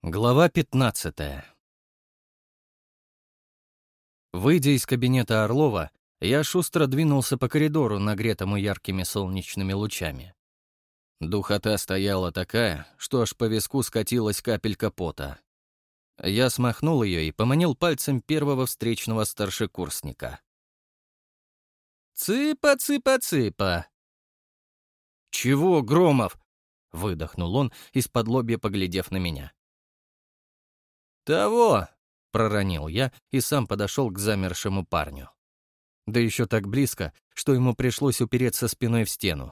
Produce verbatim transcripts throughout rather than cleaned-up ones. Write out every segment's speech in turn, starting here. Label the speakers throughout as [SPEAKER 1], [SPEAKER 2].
[SPEAKER 1] Глава пятнадцатая. Выйдя из кабинета Орлова, я шустро двинулся по коридору, нагретому яркими солнечными лучами. Духота стояла такая, что аж по виску скатилась капелька пота. Я смахнул ее и поманил пальцем первого встречного старшекурсника. «Цыпа, цыпа, цыпа!» «Чего, Громов?» — выдохнул он, из-под поглядев на меня. «Того!» — проронил я и сам подошел к замершему парню. Да еще так близко, что ему пришлось упереться спиной в стену.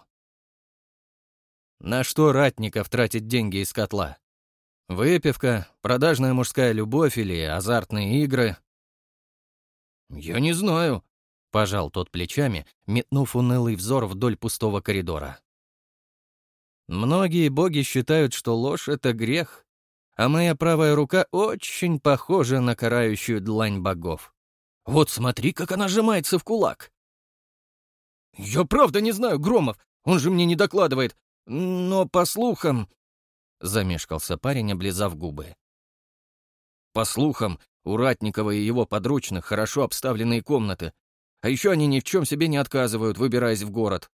[SPEAKER 1] На что Ратников тратит деньги из котла? Выпивка, продажная мужская любовь или азартные игры? «Я не знаю», — пожал тот плечами, метнув унылый взор вдоль пустого коридора. «Многие боги считают, что ложь — это грех, а моя правая рука очень похожа на карающую длань богов. Вот смотри, как она сжимается в кулак!» «Я правда не знаю, Громов, он же мне не докладывает, но по слухам...» Замешкался парень, облизав губы. «По слухам, у Ратникова и его подручных хорошо обставленные комнаты, а еще они ни в чем себе не отказывают, выбираясь в город».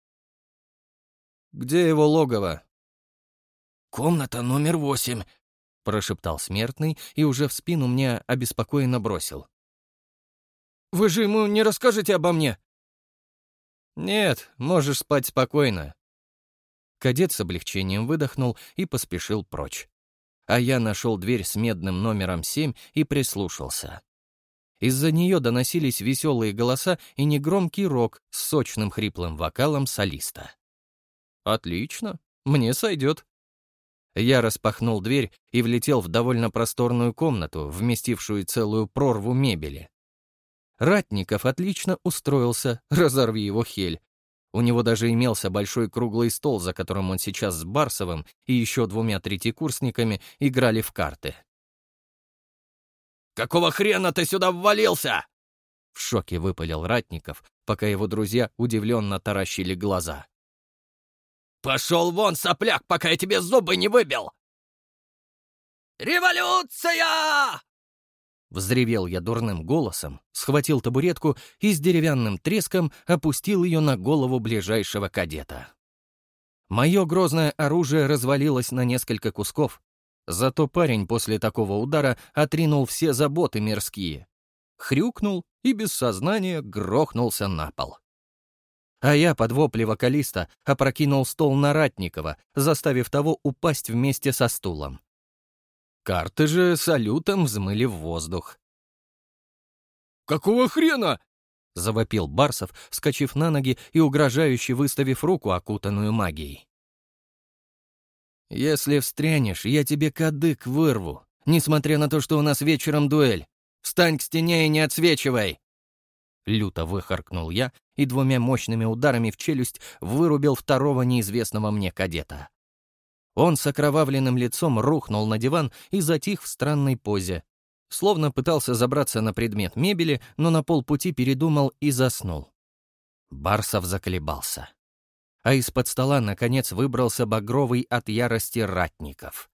[SPEAKER 1] «Где его логово?» «Комната номер восемь», — прошептал смертный и уже в спину мне обеспокоенно бросил. «Вы же ему не расскажете обо мне?» «Нет, можешь спать спокойно». Кадет с облегчением выдохнул и поспешил прочь. А я нашел дверь с медным номером семь и прислушался. Из-за нее доносились веселые голоса и негромкий рок с сочным хриплым вокалом солиста. «Отлично, мне сойдет». Я распахнул дверь и влетел в довольно просторную комнату, вместившую целую прорву мебели. Ратников отлично устроился, разорви его хель. У него даже имелся большой круглый стол, за которым он сейчас с Барсовым и еще двумя третьекурсниками играли в карты. «Какого хрена ты сюда ввалился?» В шоке выпалил Ратников, пока его друзья удивленно таращили глаза. «Пошел вон, сопляк, пока я тебе зубы не выбил!» «Революция!» Взревел я дурным голосом, схватил табуретку и с деревянным треском опустил ее на голову ближайшего кадета. Мое грозное оружие развалилось на несколько кусков, зато парень после такого удара отринул все заботы мирские, хрюкнул и без сознания грохнулся на пол. А я под вопли вокалиста опрокинул стол на Ратникова, заставив того упасть вместе со стулом. Карты же салютом взмыли в воздух. «Какого хрена?» — завопил Барсов, вскочив на ноги и угрожающе выставив руку, окутанную магией. «Если встрянешь, я тебе кадык вырву, несмотря на то, что у нас вечером дуэль. Встань к стене и не отсвечивай!» Люто выхаркнул я и двумя мощными ударами в челюсть вырубил второго неизвестного мне кадета. Он с окровавленным лицом рухнул на диван и затих в странной позе, словно пытался забраться на предмет мебели, но на полпути передумал и заснул. Барсов заколебался. А из-под стола, наконец, выбрался багровый от ярости Ратников.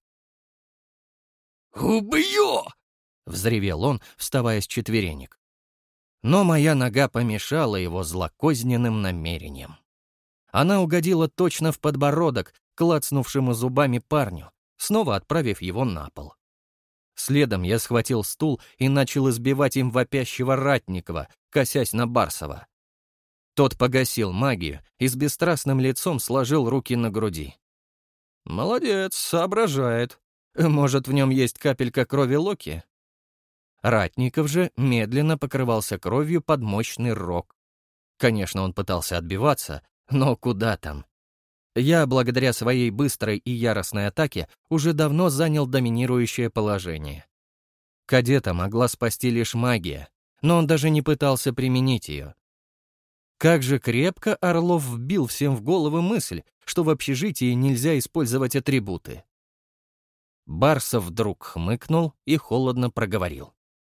[SPEAKER 1] «Убью!» — взревел он, вставая с четверенек. Но моя нога помешала его злокозненным намерениям. Она угодила точно в подбородок, клацнувшему зубами парню, снова отправив его на пол. Следом я схватил стул и начал избивать им вопящего Ратникова, косясь на Барсова. Тот погасил магию и с бесстрастным лицом сложил руки на груди. «Молодец, соображает. Может, в нем есть капелька крови Локи?» Ратников же медленно покрывался кровью под мощный рог. Конечно, он пытался отбиваться, но куда там? Я, благодаря своей быстрой и яростной атаке, уже давно занял доминирующее положение. Кадета могла спасти лишь магия, но он даже не пытался применить ее. Как же крепко Орлов вбил всем в головы мысль, что в общежитии нельзя использовать атрибуты. Барсов вдруг хмыкнул и холодно проговорил.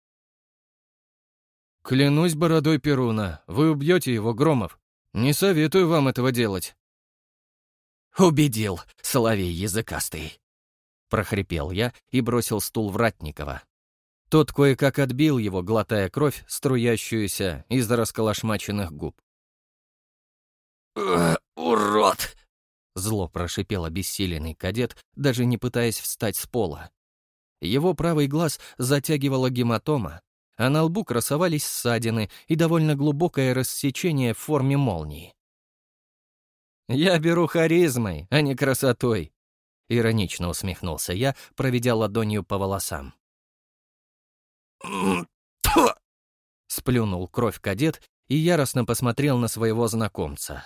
[SPEAKER 1] «Клянусь бородой Перуна, вы убьете его, Громов. Не советую вам этого делать». «Убедил, соловей языкастый», прохрипел я и бросил стул в Ратникова. Тот кое-как отбил его, глотая кровь, струящуюся из расколошмаченных губ.
[SPEAKER 2] «Э, урод!»
[SPEAKER 1] — зло прошипел обессиленный кадет, даже не пытаясь встать с пола. Его правый глаз затягивала гематома, а на лбу красовались ссадины и довольно глубокое рассечение в форме молнии. «Я беру харизмой, а не красотой», — иронично усмехнулся я, проведя ладонью по волосам. Сплюнул кровь кадет и яростно посмотрел на своего знакомца.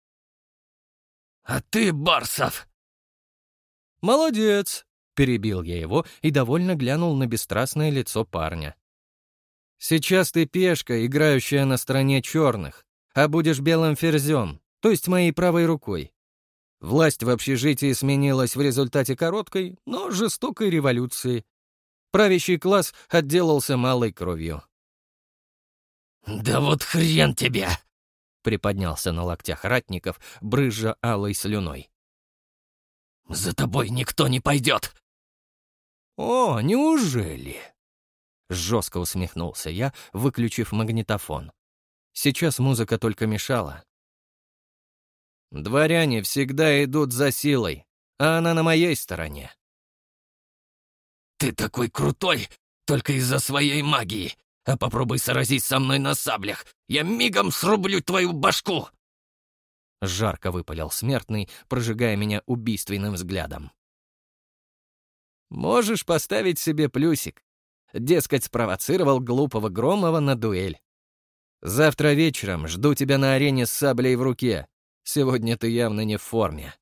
[SPEAKER 2] «А ты, Барсов!»
[SPEAKER 1] «Молодец!» — перебил я его и довольно глянул на бесстрастное лицо парня. «Сейчас ты пешка, играющая на стороне черных, а будешь белым ферзем, то есть моей правой рукой. Власть в общежитии сменилась в результате короткой, но жестокой революции. Правящий класс отделался малой кровью».
[SPEAKER 2] «Да вот хрен тебе!»
[SPEAKER 1] — приподнялся на локтях Ратников, брызжа алой слюной.
[SPEAKER 2] «За тобой никто не пойдет!»
[SPEAKER 1] «О, неужели?» Жестко усмехнулся я, выключив магнитофон. Сейчас музыка только мешала. «Дворяне всегда идут за силой, а она на моей стороне».
[SPEAKER 2] «Ты такой крутой только из-за своей магии, а попробуй сразись со мной на саблях, я мигом срублю твою башку!»
[SPEAKER 1] Жарко выпалил смертный, прожигая меня убийственным взглядом. «Можешь поставить себе плюсик. Дескать, спровоцировал глупого Громова на дуэль. Завтра вечером жду тебя на арене с саблей в руке. Сегодня ты явно не в форме».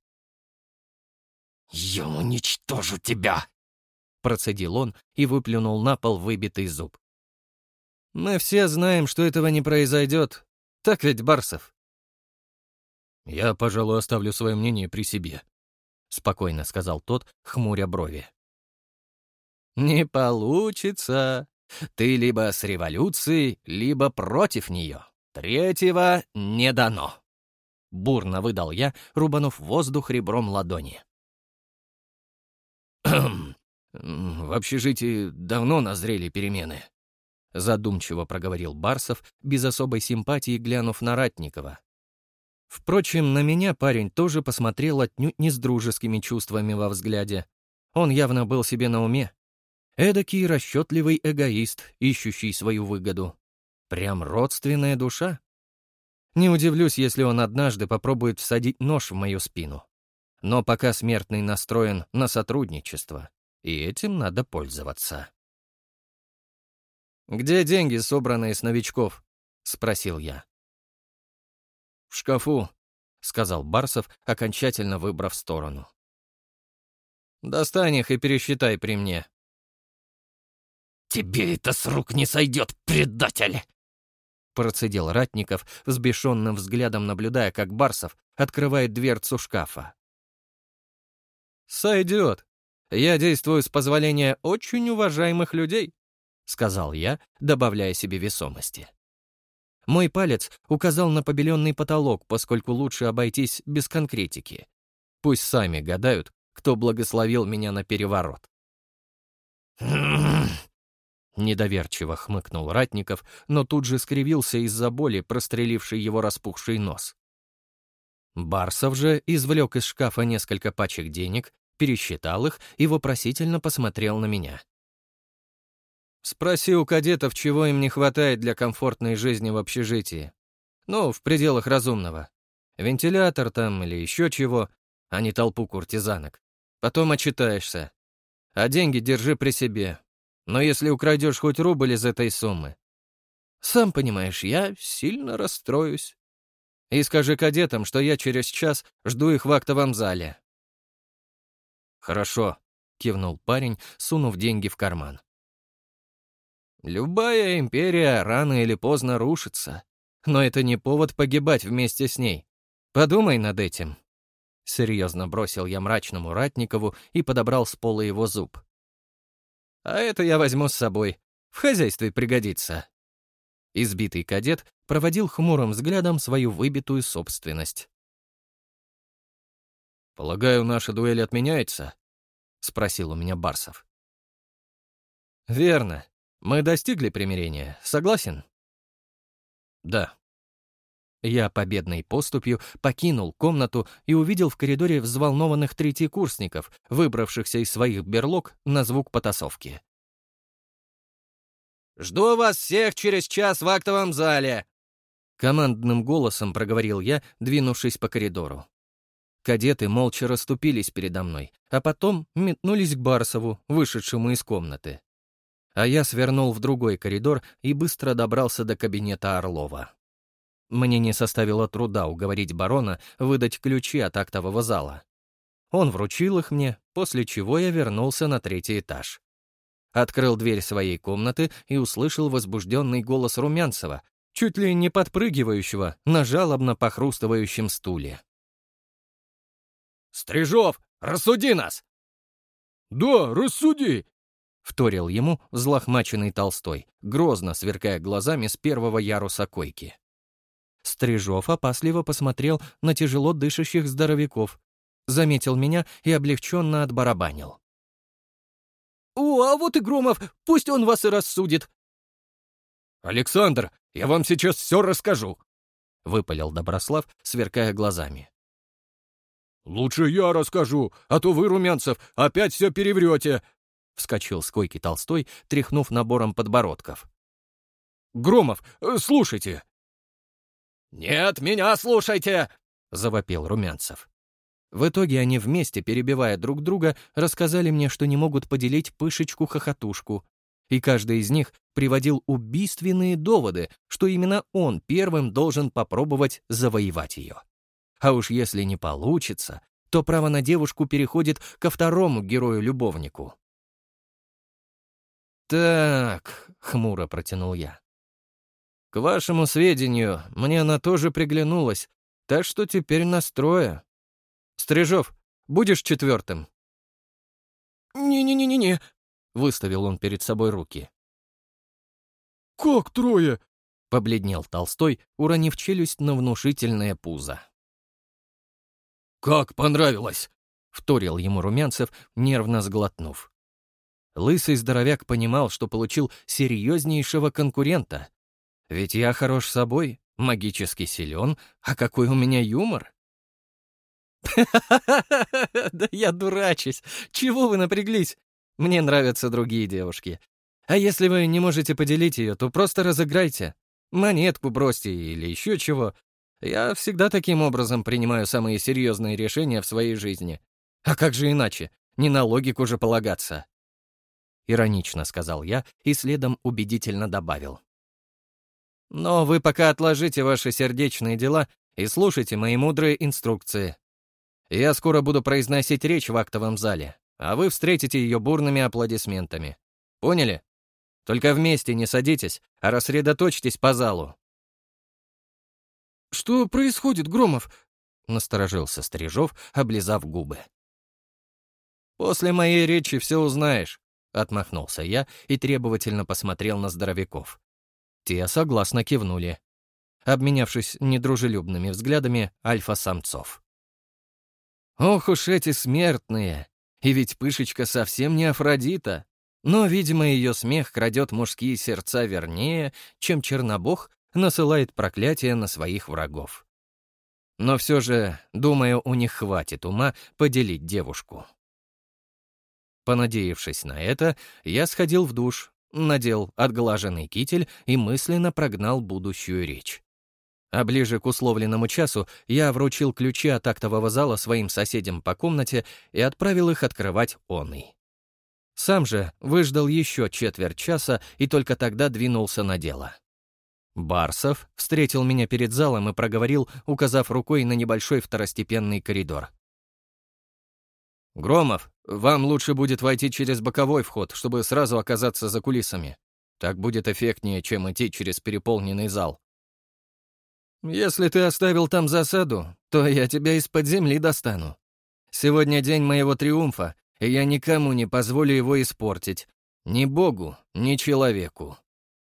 [SPEAKER 2] «Я уничтожу тебя!»
[SPEAKER 1] — процедил он и выплюнул на пол выбитый зуб. «Мы все знаем, что этого не произойдет. Так ведь, Барсов?» «Я, пожалуй, оставлю свое мнение при себе», — спокойно сказал тот, хмуря брови. «Не получится. Ты либо с революцией, либо против нее. Третьего не дано», — бурно выдал я, рубанув воздух ребром ладони. «В общежитии давно назрели перемены», — задумчиво проговорил Барсов, без особой симпатии глянув на Ратникова. Впрочем, на меня парень тоже посмотрел отнюдь не с дружескими чувствами во взгляде. Он явно был себе на уме. Эдакий расчетливый эгоист, ищущий свою выгоду. Прям родственная душа. Не удивлюсь, если он однажды попробует всадить нож в мою спину. Но пока смертный настроен на сотрудничество, и этим надо пользоваться. «Где деньги, собранные с новичков?» — спросил я. «В шкафу», — сказал Барсов, окончательно выбрав сторону. «Достань их и пересчитай при мне».
[SPEAKER 2] «Тебе это с рук не сойдет, предатель!»
[SPEAKER 1] Процедил Ратников, взбешенным взглядом наблюдая, как Барсов открывает дверцу шкафа. «Сойдет. Я действую с позволения очень уважаемых людей», — сказал я, добавляя себе весомости. Мой палец указал на побеленный потолок, поскольку лучше обойтись без конкретики. Пусть сами гадают, кто благословил меня на переворот. Недоверчиво хмыкнул Ратников, но тут же скривился из-за боли, прострелившей его распухший нос. Барсов же извлек из шкафа несколько пачек денег, пересчитал их и вопросительно посмотрел на меня. «Спроси у кадетов, чего им не хватает для комфортной жизни в общежитии. Ну, в пределах разумного. Вентилятор там или еще чего, а не толпу куртизанок. Потом отчитаешься. А деньги держи при себе. Но если украдешь хоть рубль из этой суммы, сам понимаешь, я сильно расстроюсь. И скажи кадетам, что я через час жду их в актовом зале». «Хорошо», — кивнул парень, сунув деньги в карман. «Любая империя рано или поздно рушится, но это не повод погибать вместе с ней. Подумай над этим». Серьезно бросил я мрачному Ратникову и подобрал с пола его зуб. «А это я возьму с собой. В хозяйстве пригодится». Избитый кадет проводил хмурым взглядом свою выбитую собственность. «Полагаю, наша дуэль отменяется?» — спросил у меня Барсов. «Верно. Мы достигли примирения. Согласен?» «Да». Я победной поступью покинул комнату и увидел в коридоре взволнованных третьекурсников, выбравшихся из своих берлог на звук потасовки. «Жду вас всех через час в актовом зале!» Командным голосом проговорил я, двинувшись по коридору. Кадеты молча расступились передо мной, а потом метнулись к Барсову, вышедшему из комнаты. А я свернул в другой коридор и быстро добрался до кабинета Орлова. Мне не составило труда уговорить барона выдать ключи от актового зала. Он вручил их мне, после чего я вернулся на третий этаж. Открыл дверь своей комнаты и услышал возбужденный голос Румянцева, чуть ли не подпрыгивающего на жалобно похрустывающем стуле. «Стрижов, рассуди нас!»
[SPEAKER 3] «Да, рассуди!»
[SPEAKER 1] — вторил ему взлохмаченный Толстой, грозно сверкая глазами с первого яруса койки. Стрижов опасливо посмотрел на тяжело дышащих здоровяков, заметил меня и облегченно отбарабанил. «О, а вот и Громов, пусть он вас и рассудит!»
[SPEAKER 3] «Александр, я вам сейчас все расскажу!»
[SPEAKER 1] — выпалил Доброслав, сверкая глазами.
[SPEAKER 3] «Лучше я расскажу, а то вы, Румянцев, опять все переврете!»
[SPEAKER 1] — вскочил с койки Толстой, тряхнув набором подбородков.
[SPEAKER 3] «Громов, слушайте!»
[SPEAKER 2] «Нет, меня слушайте!»
[SPEAKER 1] — завопил Румянцев. В итоге они вместе, перебивая друг друга, рассказали мне, что не могут поделить Пышечку-хохотушку, и каждый из них приводил убийственные доводы, что именно он первым должен попробовать завоевать ее. А уж если не получится, то право на девушку переходит ко второму герою-любовнику. «Так», — хмуро протянул я. «К вашему сведению, мне она тоже приглянулась, так что теперь настрою. Стрижов, будешь четвертым?»
[SPEAKER 3] «Не-не-не-не-не»,
[SPEAKER 1] — выставил он перед собой руки.
[SPEAKER 3] «Как трое?»
[SPEAKER 1] — побледнел Толстой, уронив челюсть на внушительное пузо.
[SPEAKER 3] «Как понравилось?»
[SPEAKER 1] — вторил ему Румянцев, нервно сглотнув. Лысый здоровяк понимал, что получил серьезнейшего конкурента. Ведь я хорош собой, магически силен, а какой у меня юмор. Да я дурачусь. Чего вы напряглись? Мне нравятся другие девушки. А если вы не можете поделить ее, то просто разыграйте. Монетку бросьте или еще чего. Я всегда таким образом принимаю самые серьезные решения в своей жизни. А как же иначе? Не на логику же полагаться. Иронично сказал я и следом убедительно добавил. Но вы пока отложите ваши сердечные дела и слушайте мои мудрые инструкции. Я скоро буду произносить речь в актовом зале, а вы встретите ее бурными аплодисментами. Поняли? Только вместе не садитесь, а рассредоточьтесь по залу.
[SPEAKER 3] «Что происходит, Громов?»
[SPEAKER 1] — насторожился Стрижов, облизав губы. «После моей речи все узнаешь», — отмахнулся я и требовательно посмотрел на здоровяков. Те согласно кивнули, обменявшись недружелюбными взглядами альфа-самцов. Ох уж эти смертные! И ведь Пышечка совсем не Афродита. Но, видимо, ее смех крадет мужские сердца вернее, чем Чернобог насылает проклятие на своих врагов. Но все же, думаю, у них хватит ума поделить девушку. Понадеявшись на это, я сходил в душ, надел отглаженный китель и мысленно прогнал будущую речь. А ближе к условленному часу я вручил ключи от актового зала своим соседям по комнате и отправил их открывать оный. Сам же выждал еще четверть часа и только тогда двинулся на дело. Барсов встретил меня перед залом и проговорил, указав рукой на небольшой второстепенный коридор. «Громов, вам лучше будет войти через боковой вход, чтобы сразу оказаться за кулисами. Так будет эффектнее, чем идти через переполненный зал. Если ты оставил там засаду, то я тебя из-под земли достану. Сегодня день моего триумфа, и я никому не позволю его испортить. Ни богу, ни человеку».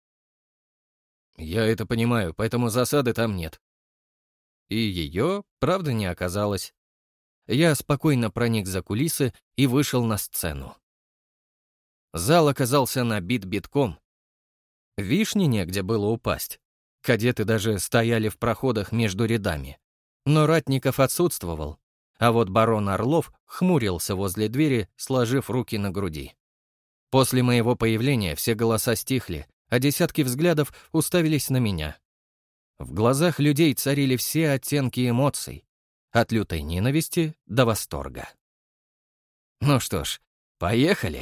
[SPEAKER 1] Я это понимаю, поэтому засады там нет. И ее, правда, не оказалось. я спокойно проник за кулисы и вышел на сцену. Зал оказался набит битком. Вишни негде было упасть. Кадеты даже стояли в проходах между рядами. Но Ратников отсутствовал, а вот барон Орлов хмурился возле двери, сложив руки на груди. После моего появления все голоса стихли, а десятки взглядов уставились на меня. В глазах людей царили все оттенки эмоций, от лютой ненависти до восторга. Ну что ж, поехали.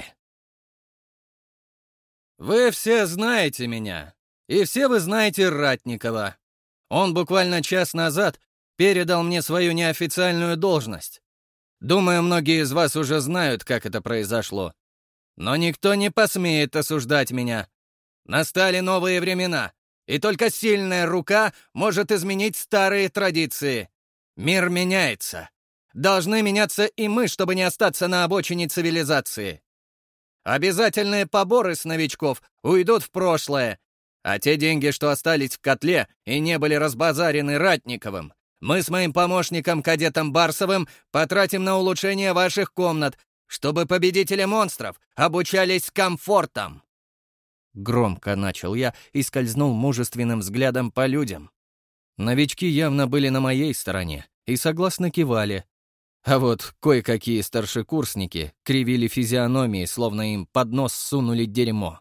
[SPEAKER 1] Вы все знаете меня, и все вы знаете Ратникова. Он буквально час назад передал мне свою неофициальную должность. Думаю, многие из вас уже знают, как это произошло. Но никто не посмеет осуждать меня. Настали новые времена, и только сильная рука может изменить старые традиции. Мир меняется. Должны меняться и мы, чтобы не остаться на обочине цивилизации. Обязательные поборы с новичков уйдут в прошлое, а те деньги, что остались в котле и не были разбазарены Ратниковым, мы с моим помощником, кадетом Барсовым, потратим на улучшение ваших комнат, чтобы победители монстров обучались с комфортом. Громко начал я и скользнул мужественным взглядом по людям. Новички явно были на моей стороне и согласно кивали. А вот кое-какие старшекурсники кривили физиономии, словно им под нос сунули дерьмо.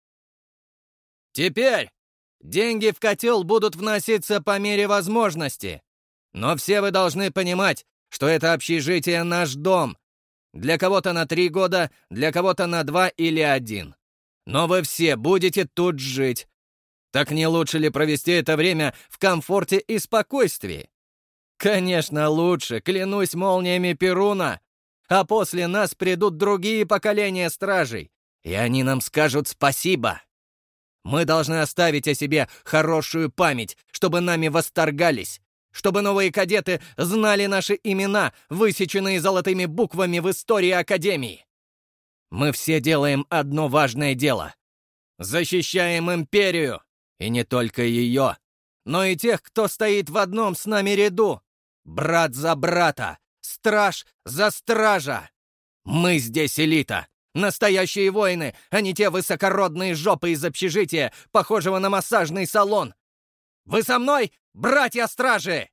[SPEAKER 1] Теперь деньги в котел будут вноситься по мере возможности. Но все вы должны понимать, что это общежитие наш дом. Для кого-то на три года, для кого-то на два или один. Но вы все будете тут жить. Так не лучше ли провести это время в комфорте и спокойствии? Конечно, лучше, клянусь молниями Перуна. А после нас придут другие поколения стражей, и они нам скажут спасибо. Мы должны оставить о себе хорошую память, чтобы нами восторгались, чтобы новые кадеты знали наши имена, высеченные золотыми буквами в истории Академии. Мы все делаем одно важное дело. Защищаем империю, и не только ее, но и тех, кто стоит в одном с нами ряду. Брат за брата, страж за стража. Мы здесь элита, настоящие воины, а не те высокородные жопы из общежития, похожего на массажный салон. Вы со мной, братья-стражи?»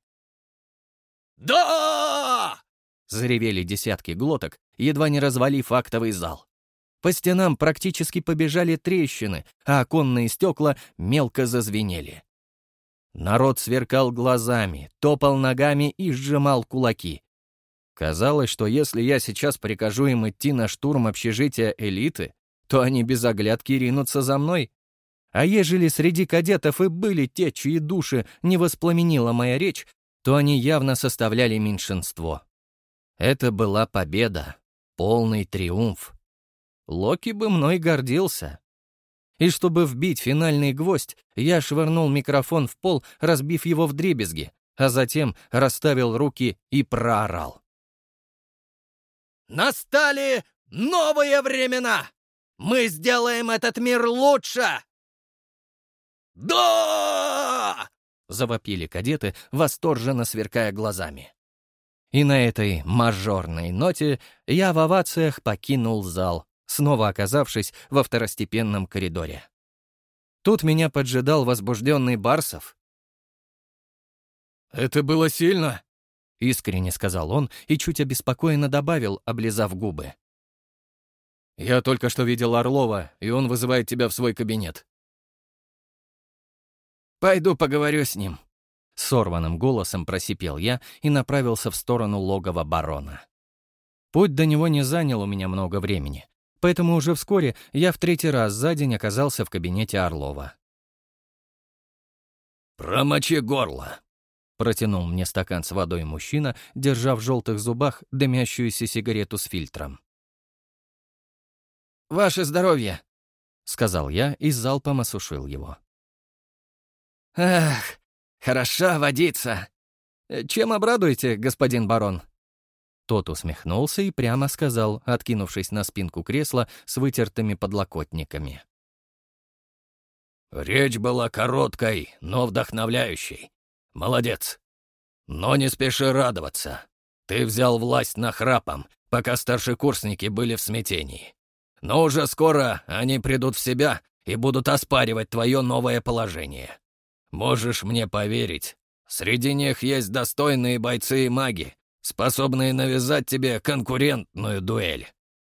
[SPEAKER 1] «Да!» — заревели десятки глоток, едва не развалив актовый зал. По стенам практически побежали трещины, а оконные стекла мелко зазвенели. Народ сверкал глазами, топал ногами и сжимал кулаки. Казалось, что если я сейчас прикажу им идти на штурм общежития элиты, то они без оглядки ринутся за мной. А ежели среди кадетов и были те, чьи души не воспламенила моя речь, то они явно составляли меньшинство. Это была победа, полный триумф. Локи бы мной гордился. И чтобы вбить финальный гвоздь, я швырнул микрофон в пол, разбив его вдребезги, а затем расставил руки и проорал. «Настали новые времена! Мы сделаем этот мир лучше!» «Да!» — завопили кадеты, восторженно сверкая глазами. И на этой мажорной ноте я в овациях покинул зал, снова оказавшись во второстепенном коридоре. Тут меня поджидал возбужденный Барсов.
[SPEAKER 3] «Это было сильно»,
[SPEAKER 1] — искренне сказал он и чуть обеспокоенно добавил, облизав губы.
[SPEAKER 3] «Я только что видел Орлова, и он вызывает тебя в свой кабинет».
[SPEAKER 1] «Пойду поговорю с ним», — сорванным голосом просипел я и направился в сторону логова барона. Путь до него не занял у меня много времени, поэтому уже вскоре я в третий раз за день оказался в кабинете Орлова.
[SPEAKER 2] «Промочи горло»,
[SPEAKER 1] — протянул мне стакан с водой мужчина, держа в желтых зубах дымящуюся сигарету с фильтром. «Ваше здоровье», — сказал я и залпом осушил его. «Ах, хороша водица! Чем обрадуете, господин барон?» Тот усмехнулся и прямо сказал, откинувшись на спинку кресла с вытертыми подлокотниками.
[SPEAKER 2] «Речь была короткой, но вдохновляющей. Молодец. Но не спеши радоваться. Ты взял власть нахрапом, пока старшекурсники были в смятении. Но уже скоро они придут в себя и будут оспаривать твое новое положение. Можешь мне поверить, среди них есть достойные бойцы и маги, способные навязать тебе конкурентную дуэль».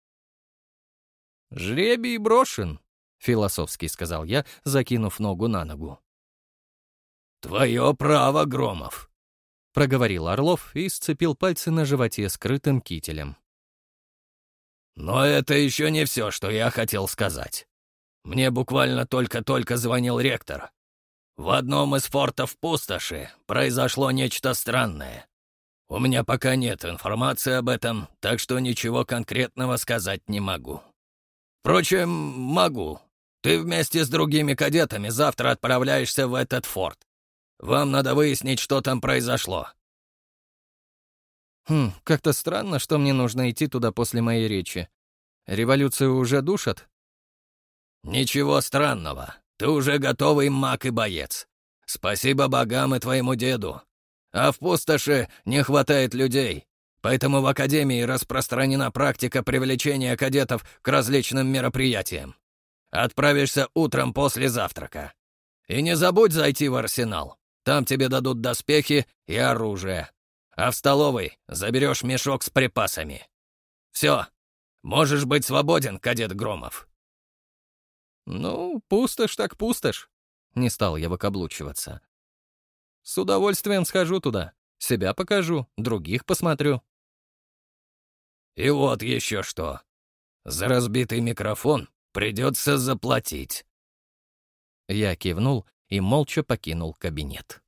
[SPEAKER 1] «Жребий брошен», — философски сказал я, закинув ногу на ногу.
[SPEAKER 2] «Твое право, Громов»,
[SPEAKER 1] — проговорил Орлов и сцепил пальцы на животе скрытым кителем.
[SPEAKER 2] «Но это еще не все, что я хотел сказать. Мне буквально только-только звонил ректор. В одном из фортов Пустоши произошло нечто странное. У меня пока нет информации об этом, так что ничего конкретного сказать не могу. Впрочем, могу. Ты вместе с другими кадетами завтра отправляешься в этот форт. Вам надо выяснить, что там произошло».
[SPEAKER 1] «Хм, как-то странно, что мне нужно идти туда после моей речи. Революцию уже душат?»
[SPEAKER 2] «Ничего странного. Ты уже готовый маг и боец. Спасибо богам и твоему деду. А в пустоши не хватает людей, поэтому в Академии распространена практика привлечения кадетов к различным мероприятиям. Отправишься утром после завтрака. И не забудь зайти в арсенал. Там тебе дадут доспехи и оружие. А в столовой заберешь мешок с припасами. Все, можешь быть свободен, кадет Громов».
[SPEAKER 1] «Ну, пустошь так пустошь», — не стал я выкаблучиваться. «С удовольствием схожу туда, себя покажу, других посмотрю».
[SPEAKER 2] «И вот еще что. За разбитый микрофон придется заплатить».
[SPEAKER 1] Я кивнул и молча покинул кабинет.